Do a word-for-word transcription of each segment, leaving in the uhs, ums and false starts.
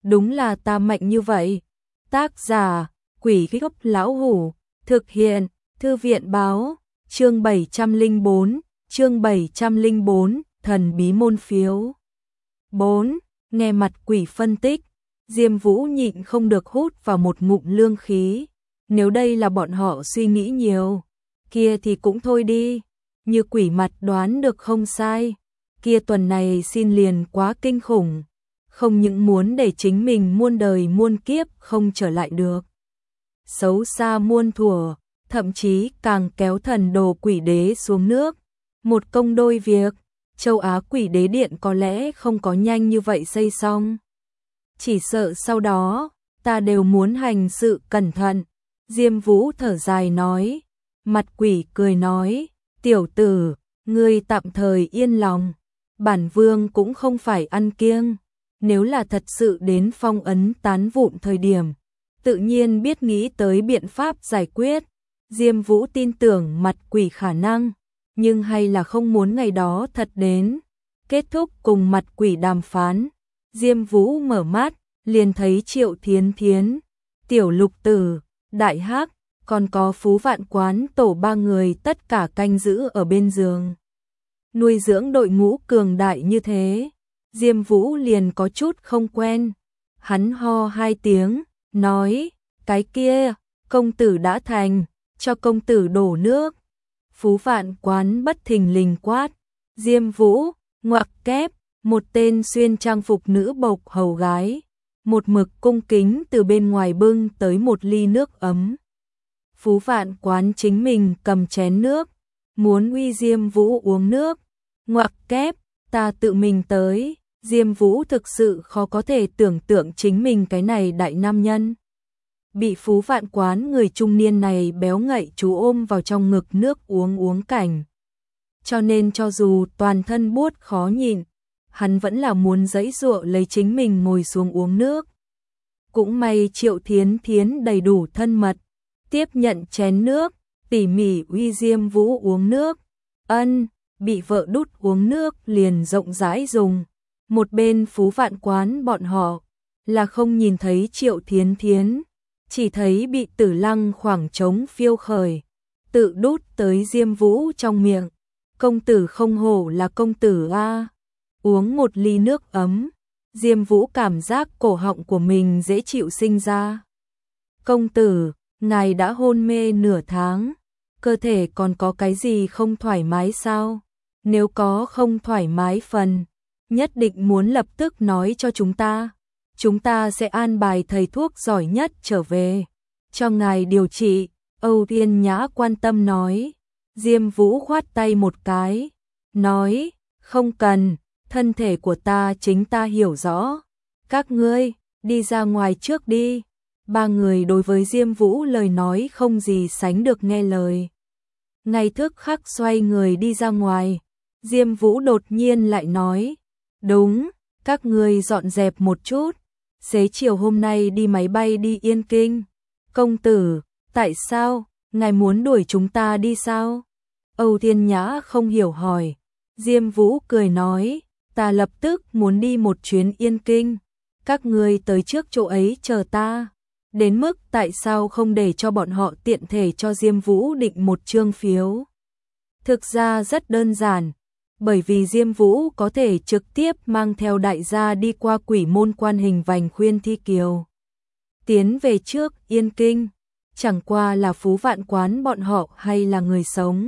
đúng là ta mạnh như vậy. Tác giả, Quỷ Gốc Lão Hủ, thực hiện, Thư viện báo, chương bảy trăm lẻ bốn, chương bảy trăm lẻ bốn, thần bí môn phiếu. bốn. Nghe mặt quỷ phân tích, Diêm Vũ nhịn không được hút vào một ngụm lương khí. Nếu đây là bọn họ suy nghĩ nhiều, kia thì cũng thôi đi. Như quỷ mặt đoán được không sai, kia tuần này xin liền quá kinh khủng. Không những muốn để chính mình muôn đời muôn kiếp không trở lại được, xấu xa muôn thuở, thậm chí càng kéo thần đồ quỷ đế xuống nước. Một công đôi việc, châu Á quỷ đế điện có lẽ không có nhanh như vậy xây xong. Chỉ sợ sau đó, ta đều muốn hành sự cẩn thận. Diêm Vũ thở dài nói, mặt quỷ cười nói, tiểu tử, ngươi tạm thời yên lòng, bản vương cũng không phải ăn kiêng. Nếu là thật sự đến phong ấn tán vụn thời điểm, tự nhiên biết nghĩ tới biện pháp giải quyết. Diêm Vũ tin tưởng mặt quỷ khả năng, nhưng hay là không muốn ngày đó thật đến. Kết thúc cùng mặt quỷ đàm phán, Diêm Vũ mở mắt, liền thấy Triệu Thiến Thiến, Tiểu Lục Tử, Đại Hắc, còn có Phú Vạn Quán tổ ba người tất cả canh giữ ở bên giường. Nuôi dưỡng đội ngũ cường đại như thế, Diêm Vũ liền có chút không quen. Hắn ho hai tiếng, nói, cái kia, công tử đã thành, cho công tử đổ nước. Phú Vạn Quán bất thình lình quát, Diêm Vũ, ngoặc kép, một tên xuyên trang phục nữ bộc hầu gái, một mực cung kính từ bên ngoài bưng tới một ly nước ấm. Phú Vạn Quán chính mình cầm chén nước, muốn uy Diêm Vũ uống nước. Ngoặc kép, ta tự mình tới. Diêm Vũ thực sự khó có thể tưởng tượng chính mình cái này đại nam nhân bị Phú Vạn Quán người trung niên này béo ngậy chú ôm vào trong ngực nước uống uống cảnh. Cho nên cho dù toàn thân buốt khó nhịn, hắn vẫn là muốn giãy giụa lấy chính mình ngồi xuống uống nước. Cũng may Triệu Thiến Thiến đầy đủ thân mật, tiếp nhận chén nước, tỉ mỉ uy Diêm Vũ uống nước. Ân, bị vợ đút uống nước liền rộng rãi dùng. Một bên Phú Vạn Quán bọn họ là không nhìn thấy Triệu Thiến Thiến, chỉ thấy bị Tử Lăng khoảng trống phiêu khởi, tự đút tới Diêm Vũ trong miệng. Công tử không hổ là công tử a. Uống một ly nước ấm, Diêm Vũ cảm giác cổ họng của mình dễ chịu sinh ra. Công tử, ngài đã hôn mê nửa tháng, cơ thể còn có cái gì không thoải mái sao? Nếu có không thoải mái phần, nhất định muốn lập tức nói cho chúng ta. Chúng ta sẽ an bài thầy thuốc giỏi nhất trở về cho ngài điều trị. Âu Tiên Nhã quan tâm nói. Diêm Vũ khoát tay một cái, nói, không cần, thân thể của ta chính ta hiểu rõ. Các ngươi, đi ra ngoài trước đi. Ba người đối với Diêm Vũ lời nói không gì sánh được nghe lời. Ngay tức khắc xoay người đi ra ngoài. Diêm Vũ đột nhiên lại nói, đúng, các ngươi dọn dẹp một chút, xế chiều hôm nay đi máy bay đi Yên Kinh. Công tử, tại sao, ngài muốn đuổi chúng ta đi sao? Âu Thiên Nhã không hiểu hỏi. Diêm Vũ cười nói, ta lập tức muốn đi một chuyến Yên Kinh, các ngươi tới trước chỗ ấy chờ ta. Đến mức tại sao không để cho bọn họ tiện thể cho Diêm Vũ định một chương phiếu? Thực ra rất đơn giản, bởi vì Diêm Vũ có thể trực tiếp mang theo đại gia đi qua quỷ môn quan Hình Vành Khuyên Thi Kiều, tiến về trước Yên Kinh. Chẳng qua là Phú Vạn Quán bọn họ hay là người sống,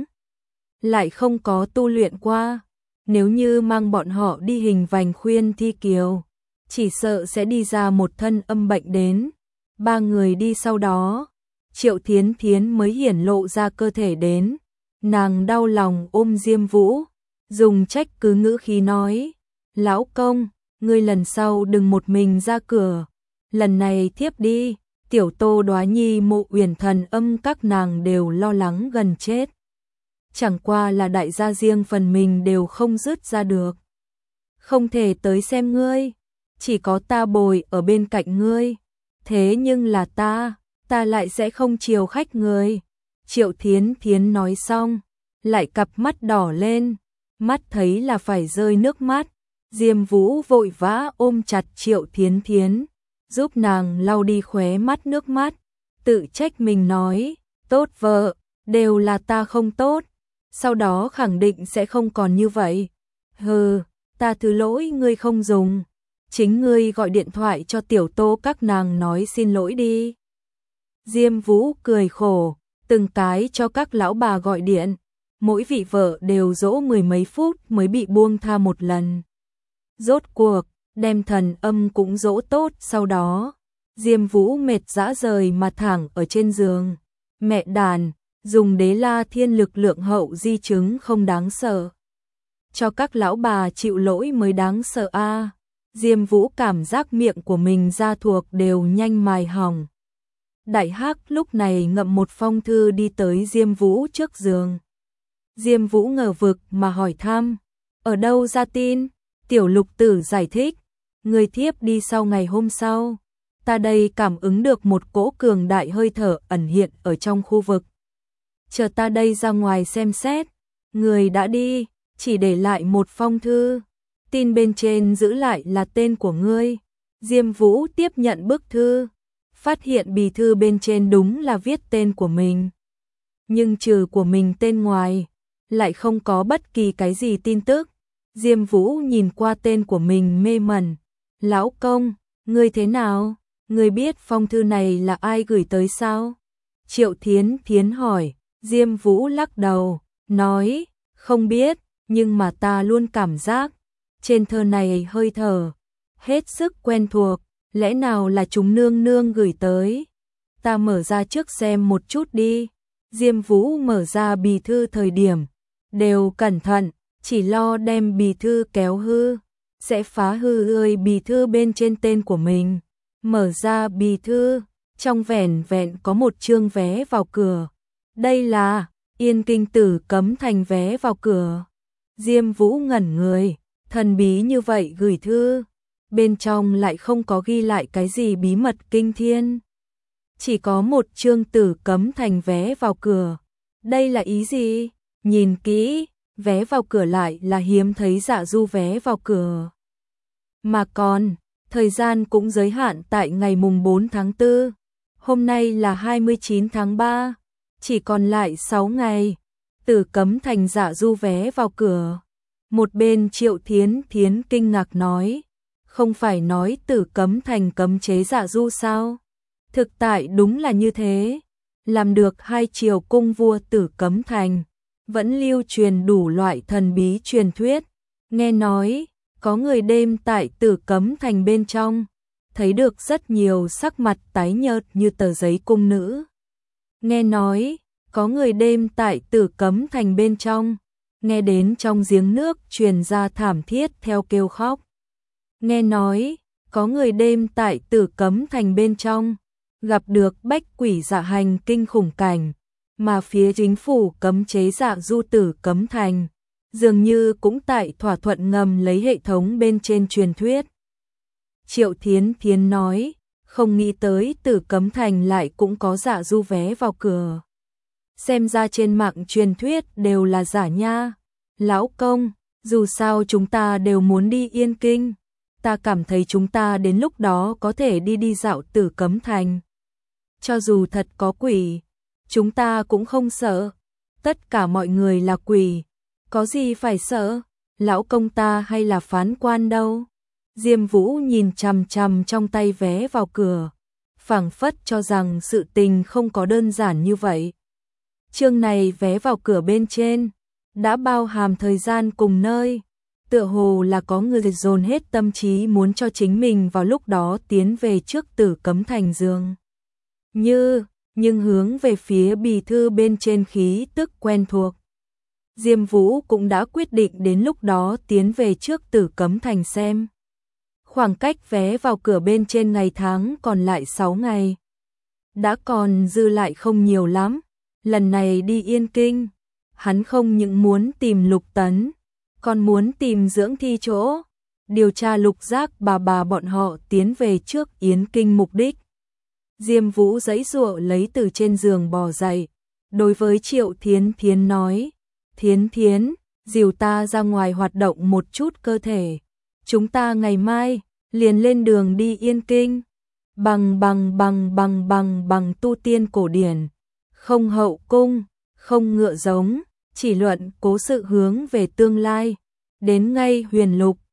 lại không có tu luyện qua. Nếu như mang bọn họ đi Hình Vành Khuyên Thi Kiều, chỉ sợ sẽ đi ra một thân âm bệnh đến. Ba người đi sau đó, Triệu Thiến Thiến mới hiển lộ ra cơ thể đến. Nàng đau lòng ôm Diêm Vũ, dùng trách cứ ngữ khí nói, lão công, ngươi lần sau đừng một mình ra cửa, lần này thiếp đi. Tiểu Tô Đoá Nhi Mộ Uyển Thần Âm các nàng đều lo lắng gần chết. Chẳng qua là đại gia riêng phần mình đều không dứt ra được. Không thể tới xem ngươi, chỉ có ta bồi ở bên cạnh ngươi. Thế nhưng là ta, ta lại sẽ không chiều khách ngươi. Triệu Thiến Thiến nói xong, lại cặp mắt đỏ lên, mắt thấy là phải rơi nước mắt. Diêm Vũ vội vã ôm chặt Triệu Thiến Thiến, giúp nàng lau đi khóe mắt nước mắt, tự trách mình nói, tốt vợ, đều là ta không tốt, sau đó khẳng định sẽ không còn như vậy. Hừ, ta thứ lỗi ngươi không dùng, chính ngươi gọi điện thoại cho Tiểu Tô các nàng nói xin lỗi đi. Diêm Vũ cười khổ, từng cái cho các lão bà gọi điện, mỗi vị vợ đều dỗ mười mấy phút mới bị buông tha một lần. Rốt cuộc, đem thần âm cũng dỗ tốt, sau đó, Diêm Vũ mệt dã rời mà thẳng ở trên giường. Mẹ đàn, dùng Đế La Thiên lực lượng hậu di chứng không đáng sợ. Cho các lão bà chịu lỗi mới đáng sợ a. Diêm Vũ cảm giác miệng của mình da thuộc đều nhanh mài hỏng. Đại Hắc lúc này ngậm một phong thư đi tới Diêm Vũ trước giường. Diêm Vũ ngờ vực mà hỏi thăm, ở đâu ra tin? Tiểu Lục Tử giải thích, người thiếp đi sau ngày hôm sau. Ta đây cảm ứng được một cỗ cường đại hơi thở ẩn hiện ở trong khu vực. Chờ ta đây ra ngoài xem xét, người đã đi, chỉ để lại một phong thư. Tin bên trên giữ lại là tên của ngươi. Diêm Vũ tiếp nhận bức thư, phát hiện bì thư bên trên đúng là viết tên của mình. Nhưng trừ của mình tên ngoài, lại không có bất kỳ cái gì tin tức. Diêm Vũ nhìn qua tên của mình mê mẩn. Lão công, ngươi thế nào? Ngươi biết phong thư này là ai gửi tới sao? Triệu Thiến Thiến hỏi. Diêm Vũ lắc đầu, nói, không biết, nhưng mà ta luôn cảm giác, trên thơ này hơi thở, hết sức quen thuộc, lẽ nào là chúng nương nương gửi tới? Ta mở ra trước xem một chút đi. Diêm Vũ mở ra bì thư thời điểm, đều cẩn thận, chỉ lo đem bì thư kéo hư, sẽ phá hư ơi bì thư bên trên tên của mình. Mở ra bì thư, trong vẻn vẹn có một chương vé vào cửa. Đây là Yên Kinh Tử Cấm Thành vé vào cửa. Diêm Vũ ngẩn người, thần bí như vậy gửi thư, bên trong lại không có ghi lại cái gì bí mật kinh thiên. Chỉ có một chương Tử Cấm Thành vé vào cửa. Đây là ý gì? Nhìn kỹ, vé vào cửa lại là hiếm thấy Dạ Du vé vào cửa. Mà còn, thời gian cũng giới hạn tại ngày mùng bốn tháng tư. Hôm nay là hai mươi chín tháng ba. Chỉ còn lại sáu ngày, Tử Cấm Thành Dạ Du vé vào cửa. Một bên Triệu Thiến Thiến kinh ngạc nói, không phải nói Tử Cấm Thành cấm chế Dạ Du sao? Thực tại đúng là như thế, làm được hai triều cung vua Tử Cấm Thành, vẫn lưu truyền đủ loại thần bí truyền thuyết. Nghe nói, có người đêm tại Tử Cấm Thành bên trong, thấy được rất nhiều sắc mặt tái nhợt như tờ giấy cung nữ. Nghe nói, có người đêm tại Tử Cấm Thành bên trong, nghe đến trong giếng nước truyền ra thảm thiết theo kêu khóc. Nghe nói, có người đêm tại Tử Cấm Thành bên trong, gặp được bách quỷ dạ hành kinh khủng cảnh, mà phía chính phủ cấm chế Dạ Du Tử Cấm Thành, dường như cũng tại thỏa thuận ngầm lấy hệ thống bên trên truyền thuyết. Triệu Thiến Thiến nói, không nghĩ tới Tử Cấm Thành lại cũng có Dạ Du vé vào cửa. Xem ra trên mạng truyền thuyết đều là giả nha. Lão công, dù sao chúng ta đều muốn đi Yên Kinh. Ta cảm thấy chúng ta đến lúc đó có thể đi đi dạo Tử Cấm Thành. Cho dù thật có quỷ, chúng ta cũng không sợ. Tất cả mọi người là quỷ, có gì phải sợ? Lão công ta hay là phán quan đâu? Diêm Vũ nhìn chằm chằm trong tay vé vào cửa, phảng phất cho rằng sự tình không có đơn giản như vậy. Chương này vé vào cửa bên trên đã bao hàm thời gian cùng nơi, tựa hồ là có người dồn hết tâm trí muốn cho chính mình vào lúc đó tiến về trước Tử Cấm Thành giường. Như, nhưng hướng về phía bì thư bên trên khí tức quen thuộc. Diêm Vũ cũng đã quyết định đến lúc đó tiến về trước Tử Cấm Thành xem. Khoảng cách vé vào cửa bên trên ngày tháng còn lại sáu ngày. Đã còn dư lại không nhiều lắm. Lần này đi Yên Kinh, hắn không những muốn tìm Lục Tấn, còn muốn tìm dưỡng thi chỗ, điều tra Lục Giác bà bà bọn họ tiến về trước Yến Kinh mục đích. Diêm Vũ giãy giụa lấy từ trên giường bò dậy, đối với Triệu Thiến Thiến nói, Thiến Thiến, dìu ta ra ngoài hoạt động một chút cơ thể, chúng ta ngày mai liền lên đường đi Yên Kinh. Bằng bằng bằng bằng bằng bằng tu tiên cổ điển, không hậu cung, không ngựa giống, chỉ luận cố sự hướng về tương lai. Đến ngay huyền lục,